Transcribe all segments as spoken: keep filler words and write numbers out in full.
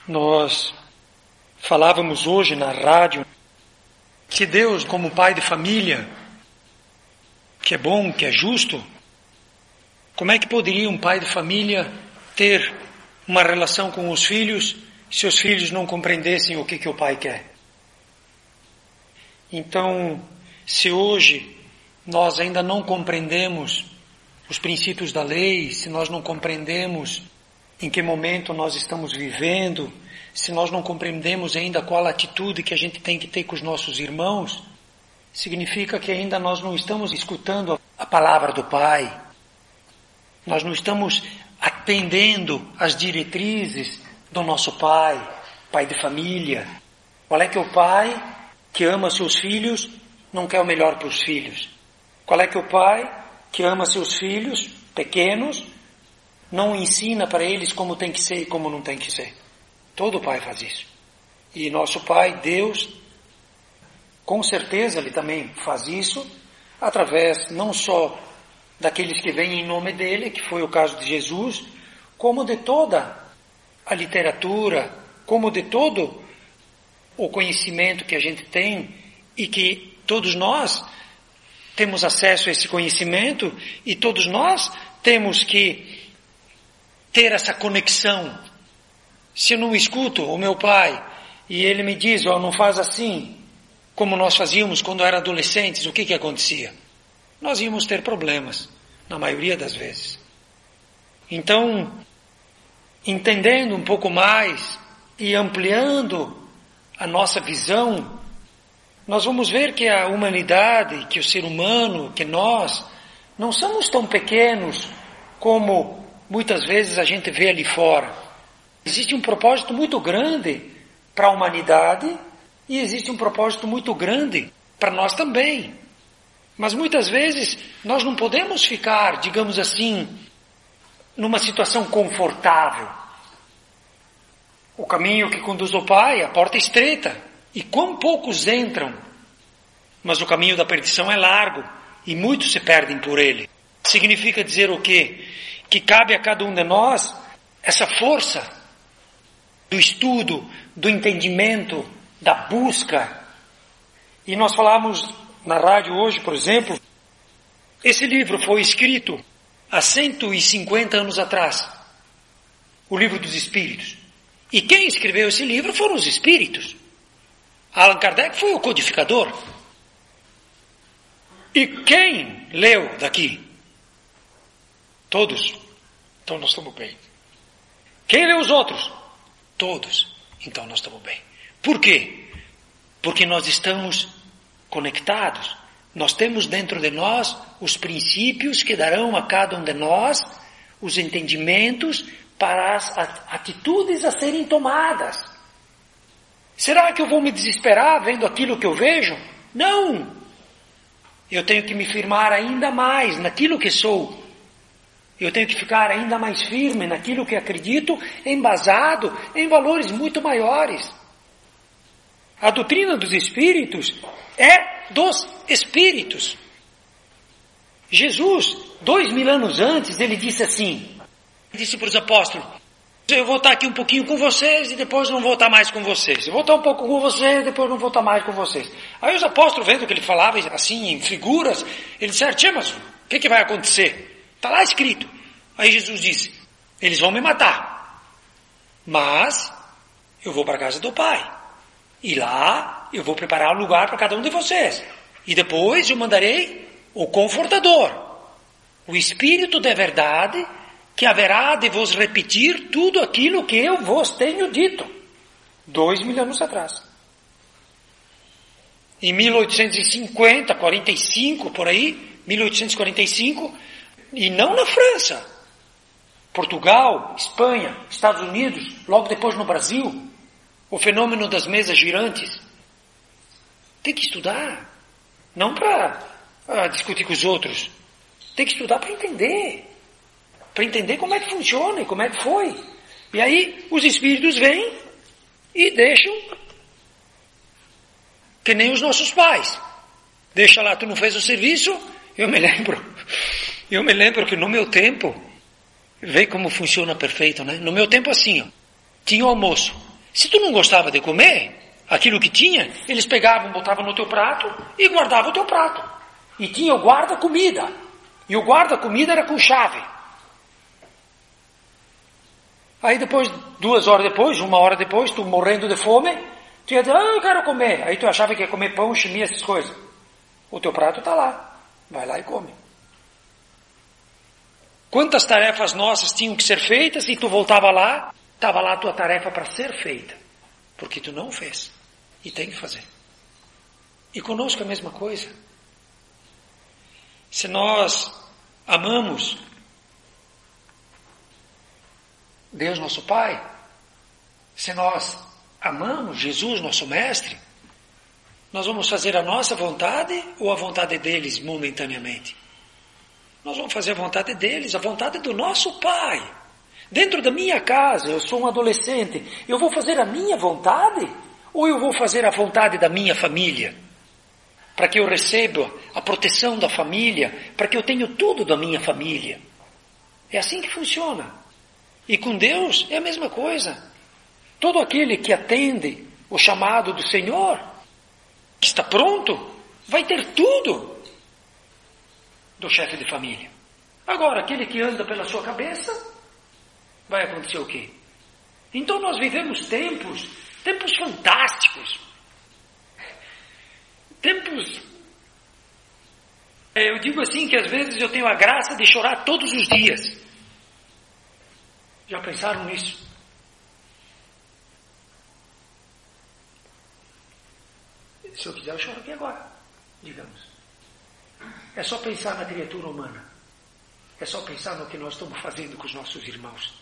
Nós falávamos hoje na rádio que Deus, como pai de família, que é bom, que é justo, como é que poderia um pai de família ter uma relação com os filhos se os filhos não compreendessem o que, que o pai quer? Então, se hoje nós ainda não compreendemos os princípios da lei, se nós não compreendemos em que momento nós estamos vivendo, se nós não compreendemos ainda qual a atitude que a gente tem que ter com os nossos irmãos, significa que ainda nós não estamos escutando a palavra do Pai. Nós não estamos atendendo às diretrizes do nosso Pai, Pai de família. Qual é que é o Pai que ama seus filhos, não quer o melhor para os filhos? Qual é que é o Pai que ama seus filhos pequenos, não ensina para eles como tem que ser e como não tem que ser? Todo pai faz isso. E nosso Pai, Deus, com certeza Ele também faz isso, através não só daqueles que vêm em nome dEle, que foi o caso de Jesus, como de toda a literatura, como de todo o conhecimento que a gente tem, e que todos nós temos acesso a esse conhecimento, e todos nós temos que ter essa conexão. Se eu não escuto o meu pai e ele me diz, ó, oh, não faz assim, como nós fazíamos quando eram adolescentes, o que que acontecia? Nós íamos ter problemas, na maioria das vezes. Então, entendendo um pouco mais e ampliando a nossa visão, nós vamos ver que a humanidade, que o ser humano, que nós, não somos tão pequenos como muitas vezes a gente vê ali fora. Existe um propósito muito grande para a humanidade e existe um propósito muito grande para nós também. Mas muitas vezes nós não podemos ficar, digamos assim, numa situação confortável. O caminho que conduz ao Pai, a porta é estreita, e quão poucos entram. Mas o caminho da perdição é largo, e muitos se perdem por ele. Significa dizer o quê? Que cabe a cada um de nós essa força do estudo, do entendimento, da busca. E nós falamos na rádio hoje, por exemplo, esse livro foi escrito há cento e cinquenta anos atrás, o Livro dos Espíritos. E quem escreveu esse livro foram os Espíritos. Allan Kardec foi o codificador. E quem leu daqui? Todos. Então nós estamos bem. Quem leu os outros? Todos. Então nós estamos bem. Por quê? Porque nós estamos conectados. Nós temos dentro de nós os princípios que darão a cada um de nós os entendimentos para as atitudes a serem tomadas. Será que eu vou me desesperar vendo aquilo que eu vejo? Não! Eu tenho que me firmar ainda mais naquilo que sou. Eu tenho que ficar ainda mais firme naquilo que acredito, embasado em valores muito maiores. A doutrina dos Espíritos é dos Espíritos. Jesus, dois mil anos antes, ele disse assim, disse para os apóstolos, eu vou estar aqui um pouquinho com vocês e depois não vou estar mais com vocês. Eu vou estar um pouco com vocês e depois não vou estar mais com vocês. Aí os apóstolos, vendo que ele falava assim, em figuras, eles disseram, tia, mas o que, que vai acontecer? Está lá escrito. Aí Jesus disse, eles vão me matar, mas eu vou para a casa do Pai. E lá eu vou preparar um lugar para cada um de vocês. E depois eu mandarei o Confortador, o Espírito da verdade, que haverá de vos repetir tudo aquilo que eu vos tenho dito. Dois mil anos atrás. Em mil oitocentos e cinquenta, quarenta e cinco, por aí, mil oitocentos e quarenta e cinco, e não na França, Portugal, Espanha, Estados Unidos, logo depois no Brasil, o fenômeno das mesas girantes. Tem que estudar, não para ah, discutir com os outros. Tem que estudar para entender. Para entender como é que funciona e como é que foi. E aí os espíritos vêm e deixam que nem os nossos pais. Deixa lá, tu não fez o serviço? Eu me lembro. Eu me lembro que no meu tempo, vê como funciona perfeito, né? No meu tempo assim, ó, tinha o almoço. Se tu não gostava de comer aquilo que tinha, eles pegavam, botavam no teu prato e guardavam o teu prato. E tinha o guarda-comida. E o guarda-comida era com chave. Aí depois, duas horas depois, uma hora depois, tu morrendo de fome, tu ia dizer, ah, eu quero comer. Aí tu achava que ia comer pão, chimia, essas coisas. O teu prato está lá. Vai lá e come. Quantas tarefas nossas tinham que ser feitas e tu voltava lá, estava lá a tua tarefa para ser feita. Porque tu não fez. E tem que fazer. E conosco é a mesma coisa. Se nós amamos Deus nosso Pai, se nós amamos Jesus nosso Mestre, nós vamos fazer a nossa vontade ou a vontade deles momentaneamente? Nós vamos fazer a vontade deles, a vontade do nosso Pai. Dentro da minha casa, eu sou um adolescente, eu vou fazer a minha vontade ou eu vou fazer a vontade da minha família? Para que eu receba a proteção da família, para que eu tenha tudo da minha família. É assim que funciona. E com Deus é a mesma coisa. Todo aquele que atende o chamado do Senhor, que está pronto, vai ter tudo do chefe de família. Agora, aquele que anda pela sua cabeça, vai acontecer o quê? Então nós vivemos tempos, tempos fantásticos. Tempos, eu digo assim que às vezes eu tenho a graça de chorar todos os dias. Já pensaram nisso? Se eu quiser, eu choro aqui agora, digamos. É só pensar na criatura humana. É só pensar no que nós estamos fazendo com os nossos irmãos.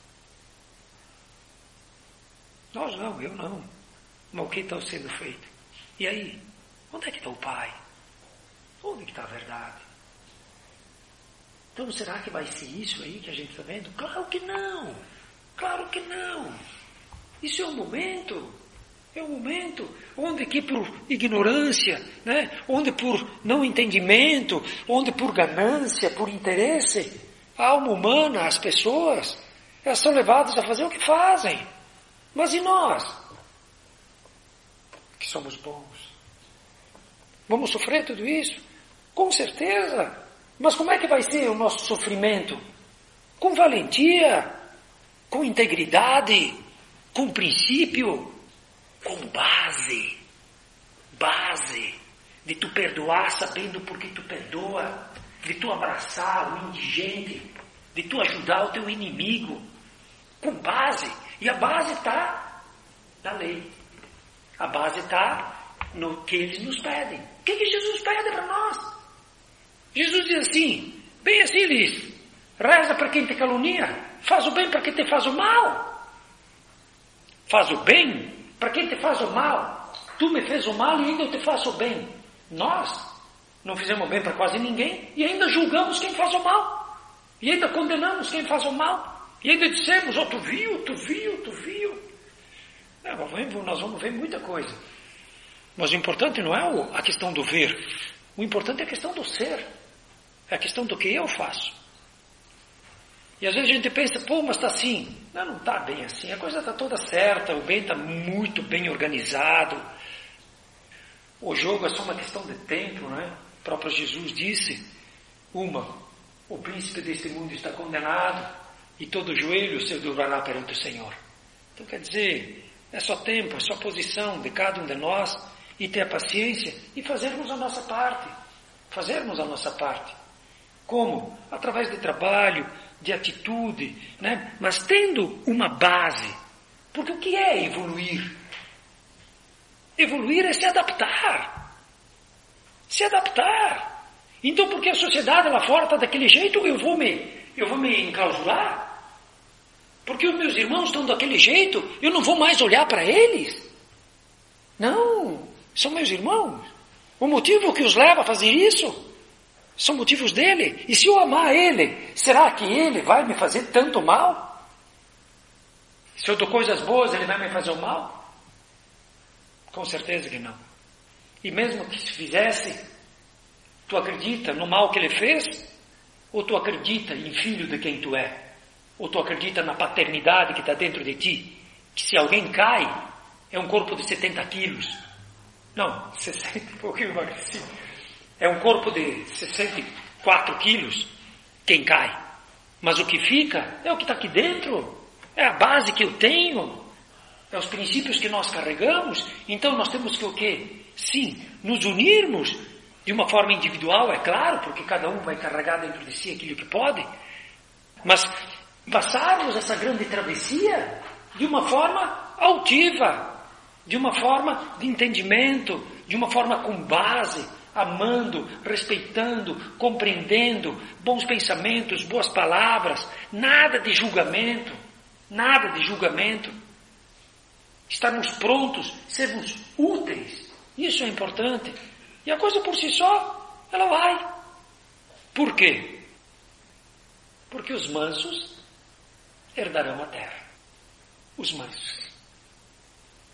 Nós não, eu não. Mas o que está sendo feito? E aí? Onde é que está o Pai? Onde é que está a verdade? Então será que vai ser isso aí que a gente está vendo? Claro que não. Claro que não. Isso é um momento. É um momento onde que por ignorância, né? Onde por não entendimento, onde por ganância, por interesse, a alma humana, as pessoas, elas são levadas a fazer o que fazem. Mas e nós? Que somos bons. Vamos sofrer tudo isso? Com certeza. Mas como é que vai ser o nosso sofrimento? Com valentia, com integridade, com princípio, com base. Base de tu perdoar sabendo por que tu perdoa, de tu abraçar o indigente, de tu ajudar o teu inimigo. Com base. E a base está na lei. A base está no que eles nos pedem. O que, que Jesus pede para nós? Jesus diz assim, bem assim diz, reza para quem te calunia, faz o bem para quem te faz o mal. Faz o bem para quem te faz o mal. Tu me fez o mal e ainda eu te faço o bem. Nós não fizemos bem para quase ninguém e ainda julgamos quem faz o mal. E ainda condenamos quem faz o mal. E ainda dissemos, oh, tu viu, tu viu, tu viu. Não, nós vamos ver muita coisa. Mas o importante não é a questão do ver. O importante é a questão do ser. É a questão do que eu faço. E às vezes a gente pensa, pô, mas está assim. Não, não está bem assim. A coisa está toda certa, o bem está muito bem organizado. O jogo é só uma questão de tempo, não é? O próprio Jesus disse, uma, o príncipe deste mundo está condenado e todo joelho se dobrará perante o Senhor. Então quer dizer, é só tempo, é só posição de cada um de nós e ter a paciência e fazermos a nossa parte. Fazermos a nossa parte. Como? Através de trabalho, de atitude, né? Mas tendo uma base. Porque o que é evoluir? Evoluir é se adaptar. Se adaptar. Então, porque a sociedade lá fora está daquele jeito, eu vou me, eu vou me enclausurar? Porque os meus irmãos estão daquele jeito, eu não vou mais olhar para eles? Não, são meus irmãos. O motivo que os leva a fazer isso são motivos dele. E se eu amar ele, será que ele vai me fazer tanto mal? Se eu dou coisas boas, ele vai me fazer o mal? Com certeza que não. E mesmo que se fizesse, tu acredita no mal que ele fez? Ou tu acredita em filho de quem tu é? Ou tu acredita na paternidade que está dentro de ti? que se alguém cai, é um corpo de setenta quilos. Não, sessenta e pouquinho emagreci. É um corpo de sessenta e quatro quilos quem cai. Mas o que fica é o que está aqui dentro. É a base que eu tenho. É os princípios que nós carregamos. Então nós temos que o quê? Sim, nos unirmos de uma forma individual, é claro, porque cada um vai carregar dentro de si aquilo que pode. Mas passarmos essa grande travessia de uma forma altiva, de uma forma de entendimento, de uma forma com base, amando, respeitando, compreendendo, bons pensamentos, boas palavras, nada de julgamento, nada de julgamento. Estarmos prontos, sermos úteis, isso é importante. E a coisa por si só, ela vai. Por quê? Porque os mansos herdarão a terra. Os mansos.